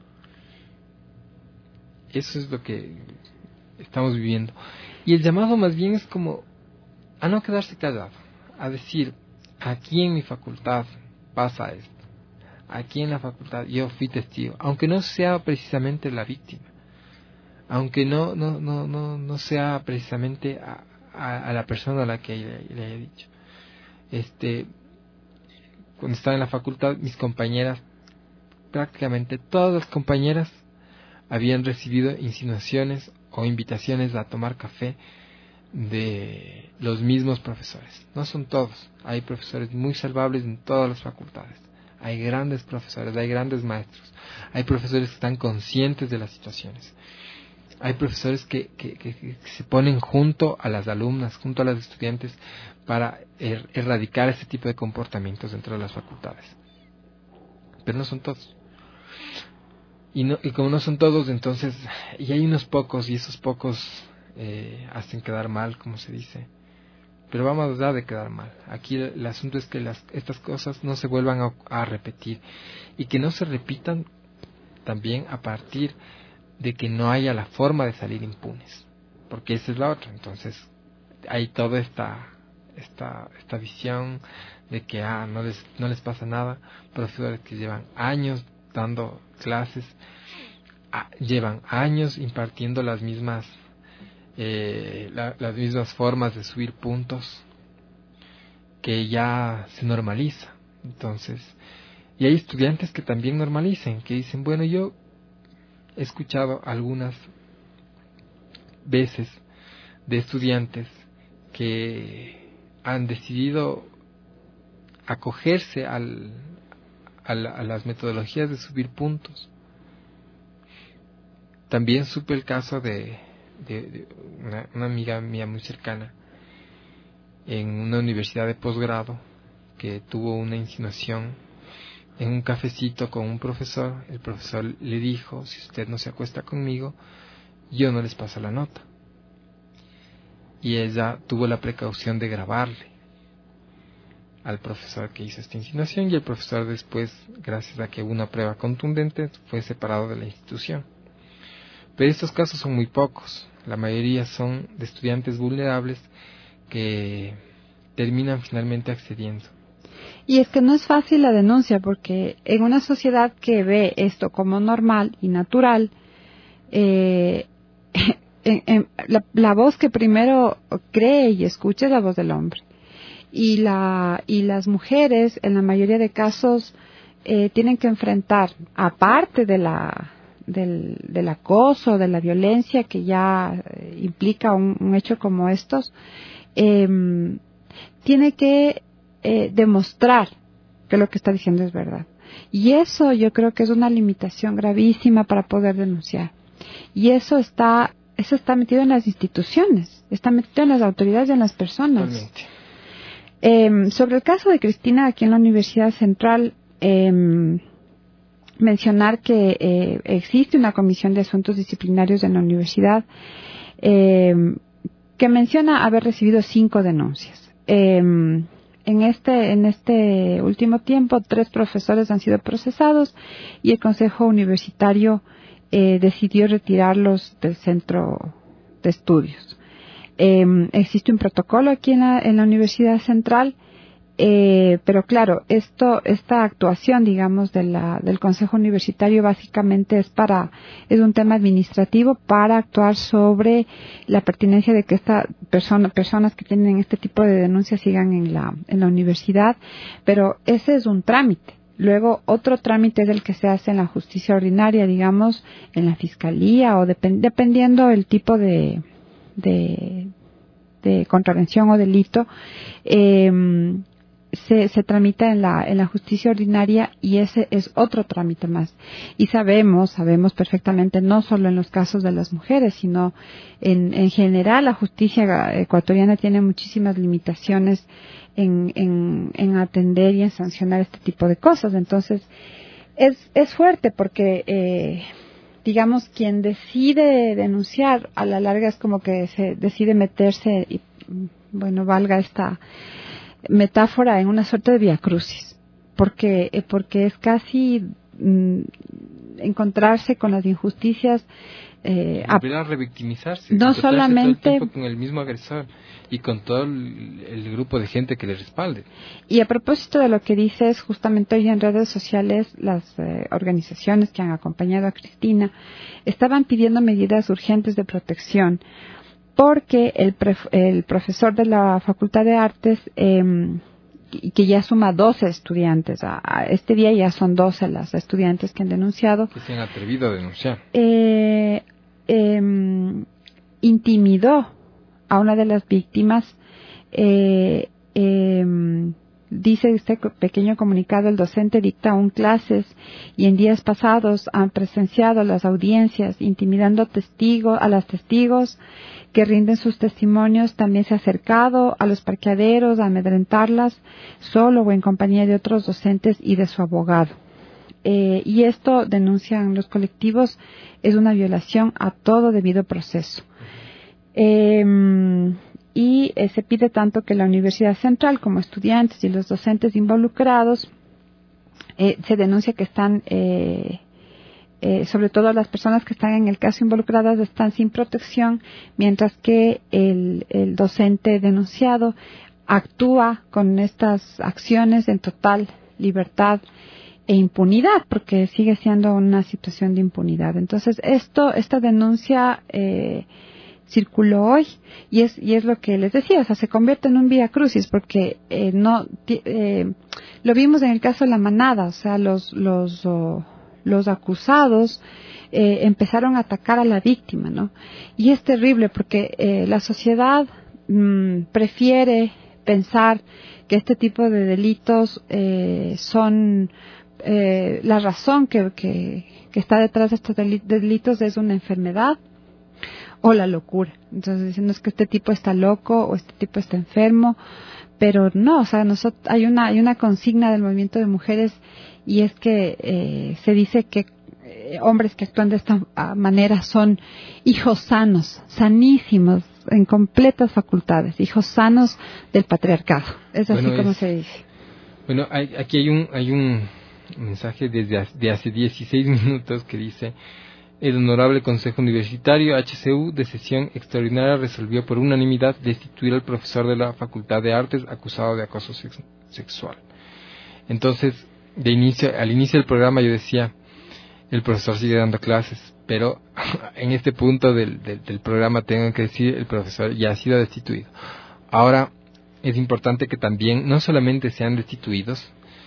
Eso es lo que estamos viviendo, y el llamado más bien es como a no quedarse callado, a decir: aquí en mi facultad pasa esto, aquí en la facultad yo fui testigo, aunque no sea precisamente la víctima, aunque no no no no, no sea precisamente a, a, a la persona a la que le, le haya dicho. Este Cuando estaba en la facultad, mis compañeras, prácticamente todas las compañeras, habían recibido insinuaciones o invitaciones a tomar café de los mismos profesores. No son todos, hay profesores muy salvables en todas las facultades. Hay grandes profesores, hay grandes maestros, hay profesores que están conscientes de las situaciones. Hay profesores que, que, que, que se ponen junto a las alumnas, junto a las estudiantes, para er, erradicar ese tipo de comportamientos dentro de las facultades. Pero no son todos. Y, no, y como no son todos, entonces, y hay unos pocos, y esos pocos eh, hacen quedar mal, como se dice. Pero vamos a dar de quedar mal. Aquí el, el asunto es que las, estas cosas no se vuelvan a, a repetir, y que no se repitan también a partir de que no haya la forma de salir impunes, porque esa es la otra. Entonces hay toda esta esta esta visión de que ah no les no les pasa nada. Profesores que llevan años dando clases, ah, llevan años impartiendo las mismas eh, la, las mismas formas de subir puntos, que ya se normaliza. Entonces, y hay estudiantes que también normalicen, que dicen: bueno, yo he escuchado algunas veces de estudiantes que han decidido acogerse al, a, la, a las metodologías de subir puntos. También supe el caso de, de, de una, una amiga mía muy cercana en una universidad de posgrado, que tuvo una insinuación en un cafecito con un profesor. El profesor le dijo: si usted no se acuesta conmigo, yo no les paso la nota. Y ella tuvo la precaución de grabarle al profesor que hizo esta insinuación, y el profesor después, gracias a que hubo una prueba contundente, fue separado de la institución. Pero estos casos son muy pocos. La mayoría son de estudiantes vulnerables que terminan finalmente accediendo. Y es que no es fácil la denuncia, porque en una sociedad que ve esto como normal y natural, eh, en, en, la, la voz que primero cree y escucha es la voz del hombre. Y, la, y las mujeres, en la mayoría de casos, eh, tienen que enfrentar, aparte de la, del, del acoso, de la violencia que ya implica un, un hecho como estos, eh, tiene que Eh, demostrar que lo que está diciendo es verdad. Y eso yo creo que es una limitación gravísima para poder denunciar. Y eso está eso está metido en las instituciones, está metido en las autoridades y en las personas. Eh, sobre el caso de Cristina aquí en la Universidad Central, eh, mencionar que eh, existe una comisión de asuntos disciplinarios en la universidad eh, que menciona haber recibido cinco denuncias. Eh, en este en este último tiempo, tres profesores han sido procesados y el Consejo Universitario eh, decidió retirarlos del centro de estudios. Eh, existe un protocolo aquí en la, en la Universidad Central. Eh, pero claro, esto, esta actuación, digamos, de la, del Consejo Universitario básicamente es para, es un tema administrativo para actuar sobre la pertinencia de que esta persona, personas que tienen este tipo de denuncias sigan en la, en la universidad, pero ese es un trámite. Luego, otro trámite es el que se hace en la justicia ordinaria, digamos, en la fiscalía o depend, dependiendo el tipo de, de, de contravención o delito, eh, Se, se tramita en la en la justicia ordinaria y ese es otro trámite más. Y sabemos, sabemos perfectamente, no solo en los casos de las mujeres, sino en, en general la justicia ecuatoriana tiene muchísimas limitaciones en, en, en atender y en sancionar este tipo de cosas. Entonces, es, es fuerte porque, eh, digamos, quien decide denunciar, a la larga es como que se decide meterse y, bueno, valga esta metáfora en una suerte de viacrucis, porque porque es casi mm, encontrarse con las injusticias, eh, a revictimizarse, no solamente todo el con el mismo agresor y con todo el, el grupo de gente que le respalde. Y a propósito de lo que dices, justamente hoy en redes sociales las eh, organizaciones que han acompañado a Cristina estaban pidiendo medidas urgentes de protección, porque el, pref, el profesor de la Facultad de Artes, eh, que ya suma doce estudiantes, a, a este día ya son doce las estudiantes que han denunciado. Que se han atrevido a denunciar. Eh, eh, intimidó a una de las víctimas. Eh, eh, dice este pequeño comunicado, el docente dicta aún clases y en días pasados han presenciado las audiencias intimidando testigos, a las testigos que rinden sus testimonios. También se ha acercado a los parqueaderos a amedrentarlas, solo o en compañía de otros docentes y de su abogado. Eh, y esto, denuncian los colectivos, es una violación a todo debido proceso. Eh, y eh, se pide tanto que la Universidad Central como estudiantes y los docentes involucrados eh, se denuncia que están... Eh, Eh, sobre todo las personas que están en el caso involucradas están sin protección, mientras que el, el docente denunciado actúa con estas acciones en total libertad e impunidad, porque sigue siendo una situación de impunidad. Entonces, esto, esta denuncia eh, circuló hoy y es y es lo que les decía, o sea, se convierte en un vía crucis, porque eh, no eh, lo vimos en el caso de la manada, o sea, los los oh, los acusados eh, empezaron a atacar a la víctima, ¿no? Y es terrible porque eh, la sociedad mmm, prefiere pensar que este tipo de delitos eh, son eh, la razón que, que, que está detrás de estos delitos es una enfermedad o la locura. Entonces dicen, no, es que este tipo está loco o este tipo está enfermo, pero no, o sea, nosotros, hay una hay una consigna del movimiento de mujeres y es que eh, se dice que eh, hombres que actúan de esta manera son hijos sanos, sanísimos, en completas facultades, hijos sanos del patriarcado. Es así bueno, como es, se dice. Bueno, hay, aquí hay un hay un mensaje desde de hace dieciséis minutos que dice: el Honorable Consejo Universitario H C U de sesión extraordinaria resolvió por unanimidad destituir al profesor de la Facultad de Artes acusado de acoso sex- sexual. Entonces, de inicio, al inicio del programa yo decía, el profesor sigue dando clases, pero en este punto del, del, del programa tengo que decir, el profesor ya ha sido destituido. Ahora, es importante que también no solamente sean destituidos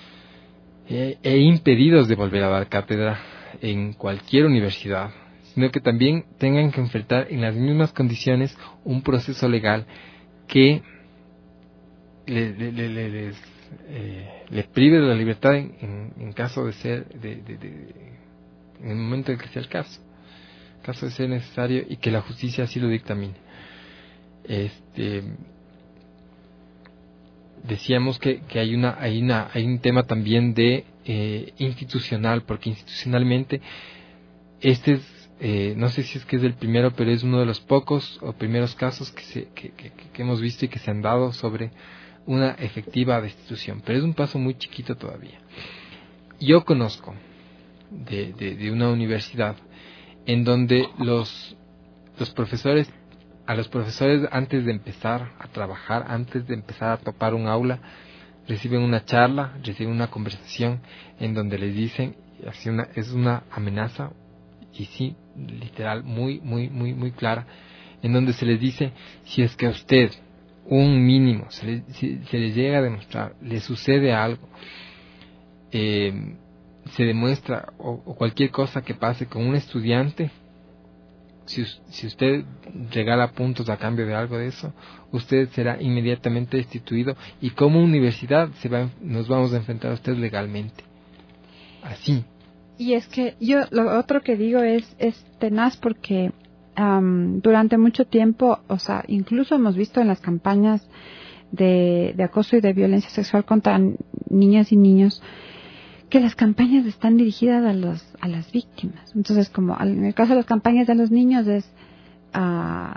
eh, e impedidos de volver a dar cátedra en cualquier universidad, sino que también tengan que enfrentar en las mismas condiciones un proceso legal que le, le, le, le, les, eh, le prive de la libertad en, en, en caso de ser, de, de, de, en el momento en que sea el caso. caso de ser necesario y que la justicia así lo dictamine. Este, decíamos que, que hay una, hay una, hay un tema también de eh, institucional, porque institucionalmente este es, eh, no sé si es que es el primero, pero es uno de los pocos o primeros casos que, se, que, que, que hemos visto y que se han dado sobre una efectiva destitución, pero es un paso muy chiquito todavía. Yo conozco de, de, de una universidad en donde los, los profesores, a los profesores antes de empezar a trabajar, antes de empezar a topar un aula, reciben una charla, reciben una conversación en donde les dicen, así una, es una amenaza, y sí, literal, muy, muy, muy, muy clara, en donde se les dice, si es que a usted, un mínimo, se le, si, se les llega a demostrar, le sucede algo, eh, se demuestra, o, o cualquier cosa que pase con un estudiante, si, si usted regala puntos a cambio de algo de eso, usted será inmediatamente destituido y como universidad se va, nos vamos a enfrentar a usted legalmente. Así. Y es que yo lo otro que digo es, es tenaz porque um, durante mucho tiempo, o sea, incluso hemos visto en las campañas de, de acoso y de violencia sexual contra niñas y niños, que las campañas están dirigidas a los a las víctimas. Entonces, como en el caso de las campañas de los niños es uh,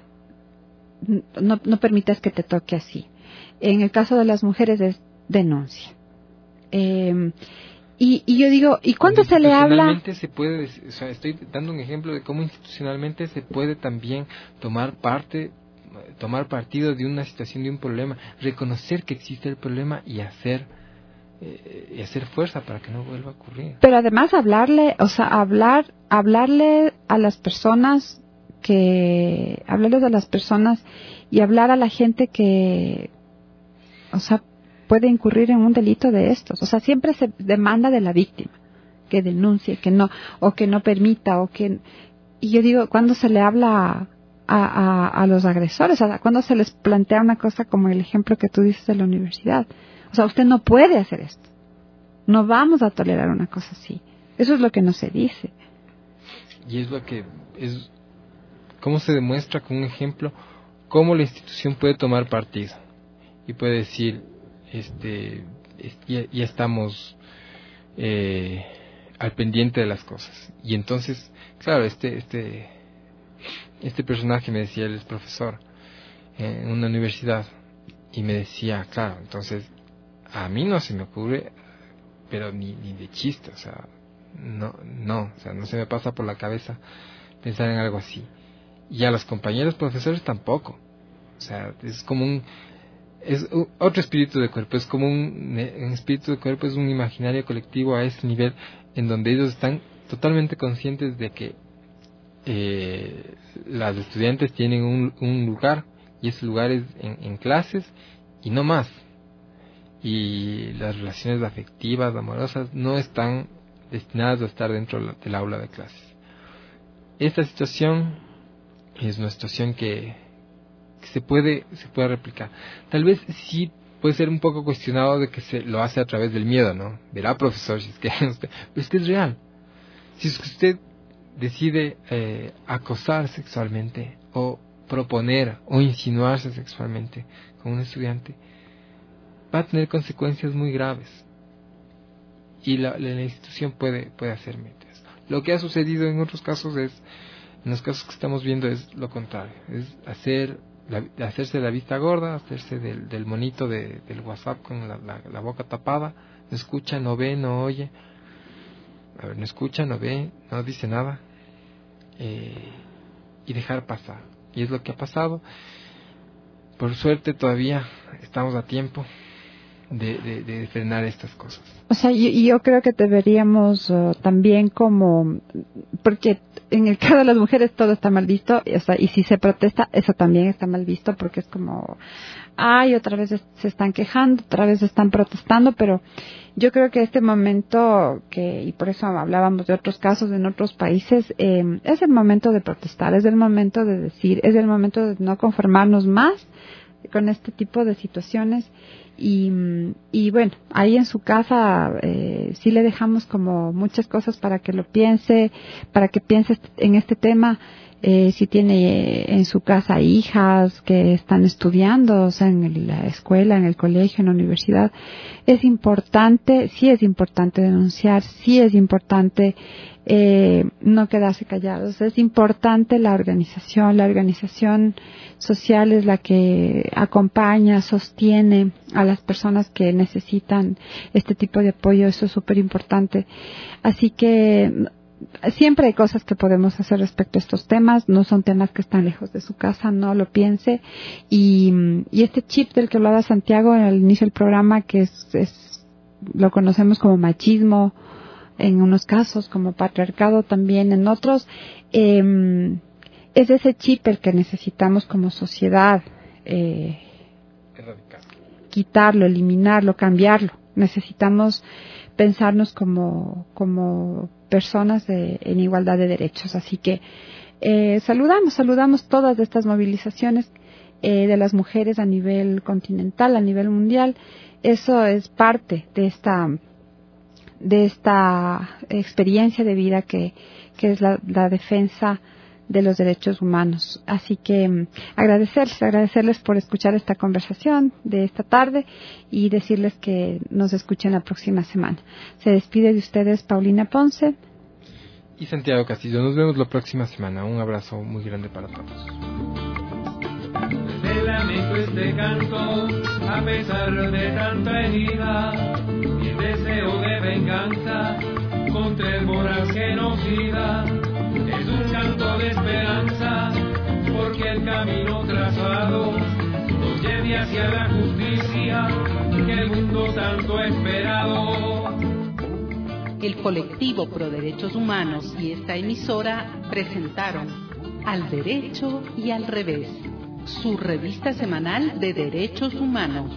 no, no permitas que te toque así. En el caso de las mujeres es denuncia. Eh, y, y yo digo, ¿y cuándo se le habla? Institucionalmente se puede, o sea, estoy dando un ejemplo de cómo institucionalmente se puede también tomar parte, tomar partido de una situación, de un problema, reconocer que existe el problema y hacer y hacer fuerza para que no vuelva a ocurrir. Pero además hablarle, o sea, hablar, hablarle a las personas que, hablarles a las personas y hablar a la gente que, o sea, puede incurrir en un delito de estos. O sea, siempre se demanda de la víctima que denuncie, que no, o que no permita, o que, y yo digo, ¿cuándo se le habla a, a, a los agresores? O sea, ¿cuándo se les plantea una cosa como el ejemplo que tú dices de la universidad? O sea, usted no puede hacer esto. No vamos a tolerar una cosa así. Eso es lo que no se dice. Y es lo que es, cómo se demuestra con un ejemplo cómo la institución puede tomar partido y puede decir, este, ya, ya estamos eh, al pendiente de las cosas. Y entonces, claro, este, este, este personaje me decía, él es profesor en una universidad y me decía, claro, entonces a mí no se me ocurre, pero ni, ni de chiste, o sea, no, no, o sea, no se me pasa por la cabeza pensar en algo así. Y a los compañeros profesores tampoco, o sea, es como un, es un, otro espíritu de cuerpo, es como un, un espíritu de cuerpo, es un imaginario colectivo a ese nivel en donde ellos están totalmente conscientes de que eh, las estudiantes tienen un, un lugar, y ese lugar es en, en clases y no más. Y las relaciones afectivas, amorosas, no están destinadas a estar dentro del aula de clases. Esta situación es una situación que, que se puede se puede replicar. Tal vez sí puede ser un poco cuestionado de que se lo hace a través del miedo, ¿no? Verá, profesor, si es que usted, pero es que es real. Si es que usted decide eh, acosar sexualmente o proponer o insinuarse sexualmente con un estudiante, va a tener consecuencias muy graves y la, la, la institución puede puede hacer medidas. Lo que ha sucedido en otros casos es, en los casos que estamos viendo, es lo contrario, es hacer la, hacerse la vista gorda, hacerse del, del monito de, del WhatsApp con la, la, la boca tapada, no escucha, no ve, no oye, a ver, no escucha, no ve, no dice nada, eh, y dejar pasar. Y es lo que ha pasado. Por suerte todavía estamos a tiempo De, de, de frenar estas cosas. O sea, yo, yo creo que deberíamos uh, también como, porque en el caso de las mujeres todo está mal visto, o sea, y si se protesta, eso también está mal visto, porque es como, ay, otra vez se están quejando, otra vez están protestando, pero yo creo que este momento, que y por eso hablábamos de otros casos en otros países, eh, es el momento de protestar, es el momento de decir, es el momento de no conformarnos más con este tipo de situaciones Y, y bueno, ahí en su casa eh, sí le dejamos como muchas cosas para que lo piense, para que piense en este tema. Eh, si tiene en su casa hijas que están estudiando, o sea, en la escuela, en el colegio, en la universidad, es importante, sí es importante denunciar, sí es importante eh, no quedarse callados, es importante la organización, la organización social es la que acompaña, sostiene a las personas que necesitan este tipo de apoyo, eso es súper importante. Así que siempre hay cosas que podemos hacer respecto a estos temas, no son temas que están lejos de su casa, no lo piense. Y, y este chip del que hablaba Santiago al inicio del programa, que es, es lo conocemos como machismo en unos casos, como patriarcado también en otros, eh, es ese chip el que necesitamos como sociedad eh, quitarlo, eliminarlo, cambiarlo. Necesitamos pensarnos como, como personas de, en igualdad de derechos. Así que eh, saludamos, saludamos todas estas movilizaciones eh, de las mujeres a nivel continental, a nivel mundial. Eso es parte de esta de esta experiencia de vida que, que es la, la defensa de los derechos humanos. Así que um, agradecerles, agradecerles por escuchar esta conversación de esta tarde y decirles que nos escuchen la próxima semana. Se despide de ustedes Paulina Ponce y Santiago Castillo. Nos vemos la próxima semana. Un abrazo muy grande para todos. Desde lamento este canto, a pesar de tanta herida, y el deseo de venganza contra el voraz genocida. Es un canto de esperanza, porque el camino trazado nos lleve hacia la justicia que el mundo tanto ha esperado. El colectivo Pro Derechos Humanos y esta emisora presentaron Al Derecho y al Revés, su revista semanal de derechos humanos.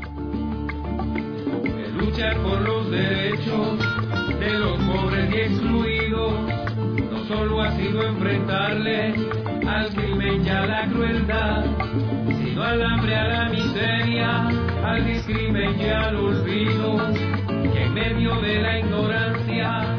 De luchar por los derechos de los pobres y excluidos no solo ha sido enfrentarle al crimen y a la crueldad, sino al hambre, a la miseria, al discrimen y al olvido, que en medio de la ignorancia